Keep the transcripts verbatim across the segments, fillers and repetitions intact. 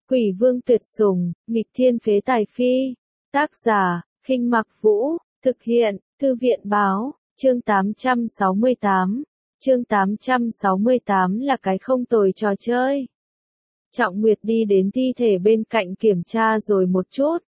Quỷ vương tuyệt sủng, nghịch thiên phế tài phi. Tác giả, Khinh Mặc Vũ, thực hiện, Thư viện báo, chương tám trăm sáu mươi tám. Chương tám trăm sáu mươi tám là cái không tồi trò chơi. Trọng Nguyệt đi đến thi thể bên cạnh kiểm tra rồi một chút.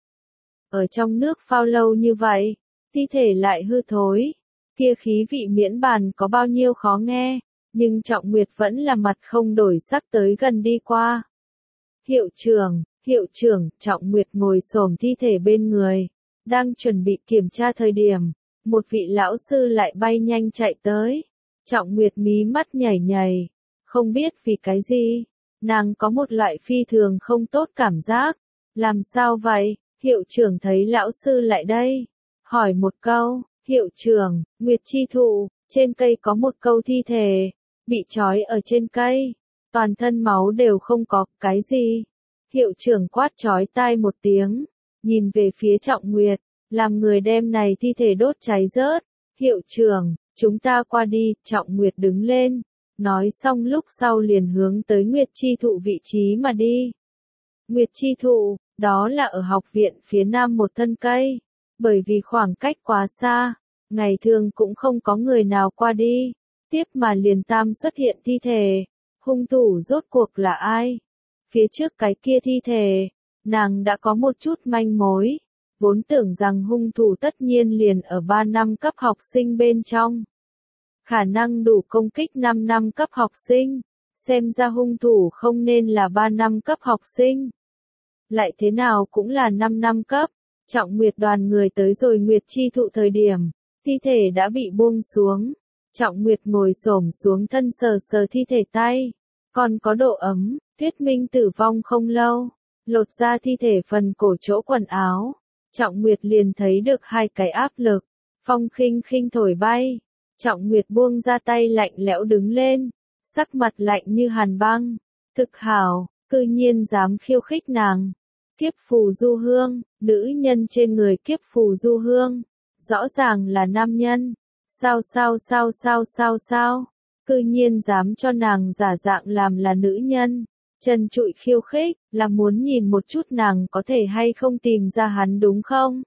Ở trong nước phao lâu như vậy, thi thể lại hư thối. Kia khí vị miễn bàn có bao nhiêu khó nghe, nhưng Trọng Nguyệt vẫn là mặt không đổi sắc tới gần đi qua. Hiệu trưởng, hiệu trưởng, Trọng Nguyệt ngồi xổm thi thể bên người, đang chuẩn bị kiểm tra thời điểm, một vị lão sư lại bay nhanh chạy tới. Trọng Nguyệt mí mắt nhảy nhảy, không biết vì cái gì, nàng có một loại phi thường không tốt cảm giác. Làm sao vậy? Hiệu trưởng thấy lão sư lại đây, hỏi một câu. Hiệu trưởng, Nguyệt chi thụ, trên cây có một câu thi thể, bị trói ở trên cây, toàn thân máu đều không có, cái gì? Hiệu trưởng quát chói tai một tiếng, nhìn về phía Trọng Nguyệt, làm người đem này thi thể đốt cháy rớt. Hiệu trưởng, chúng ta qua đi. Trọng Nguyệt đứng lên, nói xong lúc sau liền hướng tới Nguyệt chi thụ vị trí mà đi. Nguyệt chi thụ, đó là ở học viện phía nam một thân cây. Bởi vì khoảng cách quá xa, ngày thường cũng không có người nào qua đi. Tiếp mà liền tam xuất hiện thi thể. Hung thủ rốt cuộc là ai? Phía trước cái kia thi thể, nàng đã có một chút manh mối. Vốn tưởng rằng hung thủ tất nhiên liền ở ba năm cấp học sinh bên trong. Khả năng đủ công kích năm năm cấp học sinh. Xem ra hung thủ không nên là ba năm cấp học sinh. Lại thế nào cũng là năm năm cấp. Trọng Nguyệt đoàn người tới rồi Nguyệt chi thụ thời điểm, thi thể đã bị buông xuống. Trọng Nguyệt ngồi xổm xuống thân sờ sờ thi thể tay, còn có độ ấm, thuyết minh tử vong không lâu. Lột ra thi thể phần cổ chỗ quần áo, Trọng Nguyệt liền thấy được hai cái áp lực, phong khinh khinh thổi bay. Trọng Nguyệt buông ra tay lạnh lẽo đứng lên, sắc mặt lạnh như hàn băng. Thực hảo, cư nhiên dám khiêu khích nàng. Kiếp phù du hương, nữ nhân trên người kiếp phù du hương, rõ ràng là nam nhân. Sao sao sao sao sao sao, cư nhiên dám cho nàng giả dạng làm là nữ nhân. Trần trụi khiêu khích, là muốn nhìn một chút nàng có thể hay không tìm ra hắn đúng không?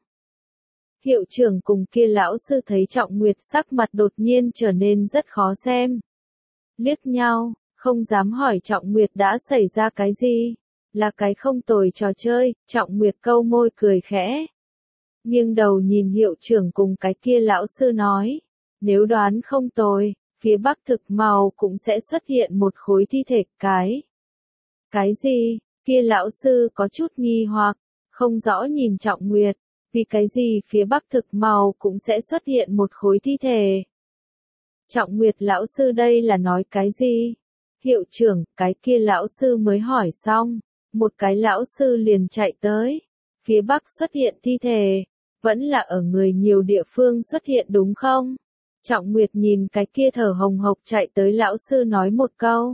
Hiệu trưởng cùng kia lão sư thấy Trọng Nguyệt sắc mặt đột nhiên trở nên rất khó xem. Liếc nhau, không dám hỏi Trọng Nguyệt đã xảy ra cái gì. Là cái không tồi trò chơi. Trọng Nguyệt câu môi cười khẽ, nghiêng đầu nhìn hiệu trưởng cùng cái kia lão sư nói, nếu đoán không tồi, phía bắc thực màu cũng sẽ xuất hiện một khối thi thể. Cái cái gì? Kia lão sư có chút nghi hoặc, không rõ nhìn Trọng Nguyệt, vì cái gì phía bắc thực màu cũng sẽ xuất hiện một khối thi thể. Trọng Nguyệt lão sư đây là nói cái gì? Hiệu trưởng, cái kia lão sư mới hỏi xong, một cái lão sư liền chạy tới. Phía bắc xuất hiện thi thể, vẫn là ở người nhiều địa phương xuất hiện đúng không? Trọng Nguyệt nhìn cái kia thở hồng hộc chạy tới lão sư nói một câu.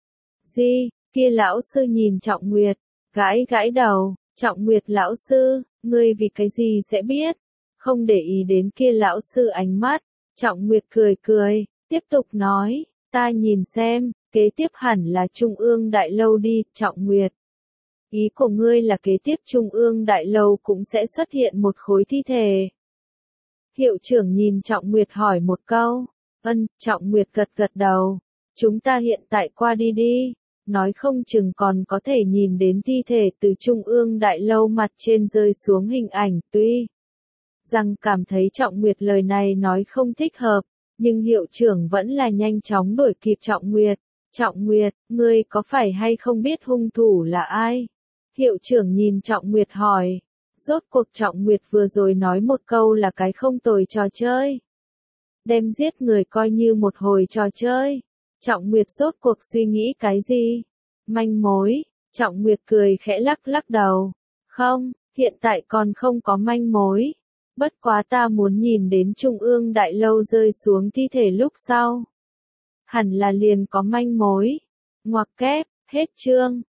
Gì? Kia lão sư nhìn Trọng Nguyệt, gãi gãi đầu. Trọng Nguyệt lão sư, ngươi vì cái gì sẽ biết? Không để ý đến kia lão sư ánh mắt, Trọng Nguyệt cười cười, tiếp tục nói, ta nhìn xem, kế tiếp hẳn là Trung ương đại lâu đi. Trọng Nguyệt, ý của ngươi là kế tiếp Trung ương đại lâu cũng sẽ xuất hiện một khối thi thể. Hiệu trưởng nhìn Trọng Nguyệt hỏi một câu. Ân. Trọng Nguyệt gật gật đầu. Chúng ta hiện tại qua đi đi. Nói không chừng còn có thể nhìn đến thi thể từ Trung ương đại lâu mặt trên rơi xuống hình ảnh. Tuy rằng cảm thấy Trọng Nguyệt lời này nói không thích hợp, nhưng hiệu trưởng vẫn là nhanh chóng đuổi kịp Trọng Nguyệt. Trọng Nguyệt, ngươi có phải hay không biết hung thủ là ai? Hiệu trưởng nhìn Trọng Nguyệt hỏi. Rốt cuộc Trọng Nguyệt vừa rồi nói một câu là cái không tồi trò chơi. Đem giết người coi như một hồi trò chơi. Trọng Nguyệt rốt cuộc suy nghĩ cái gì? Manh mối. Trọng Nguyệt cười khẽ lắc lắc đầu. Không, hiện tại còn không có manh mối. Bất quá ta muốn nhìn đến Trung ương đại lâu rơi xuống thi thể lúc sau. Hẳn là liền có manh mối. Ngoặc kép, hết chương.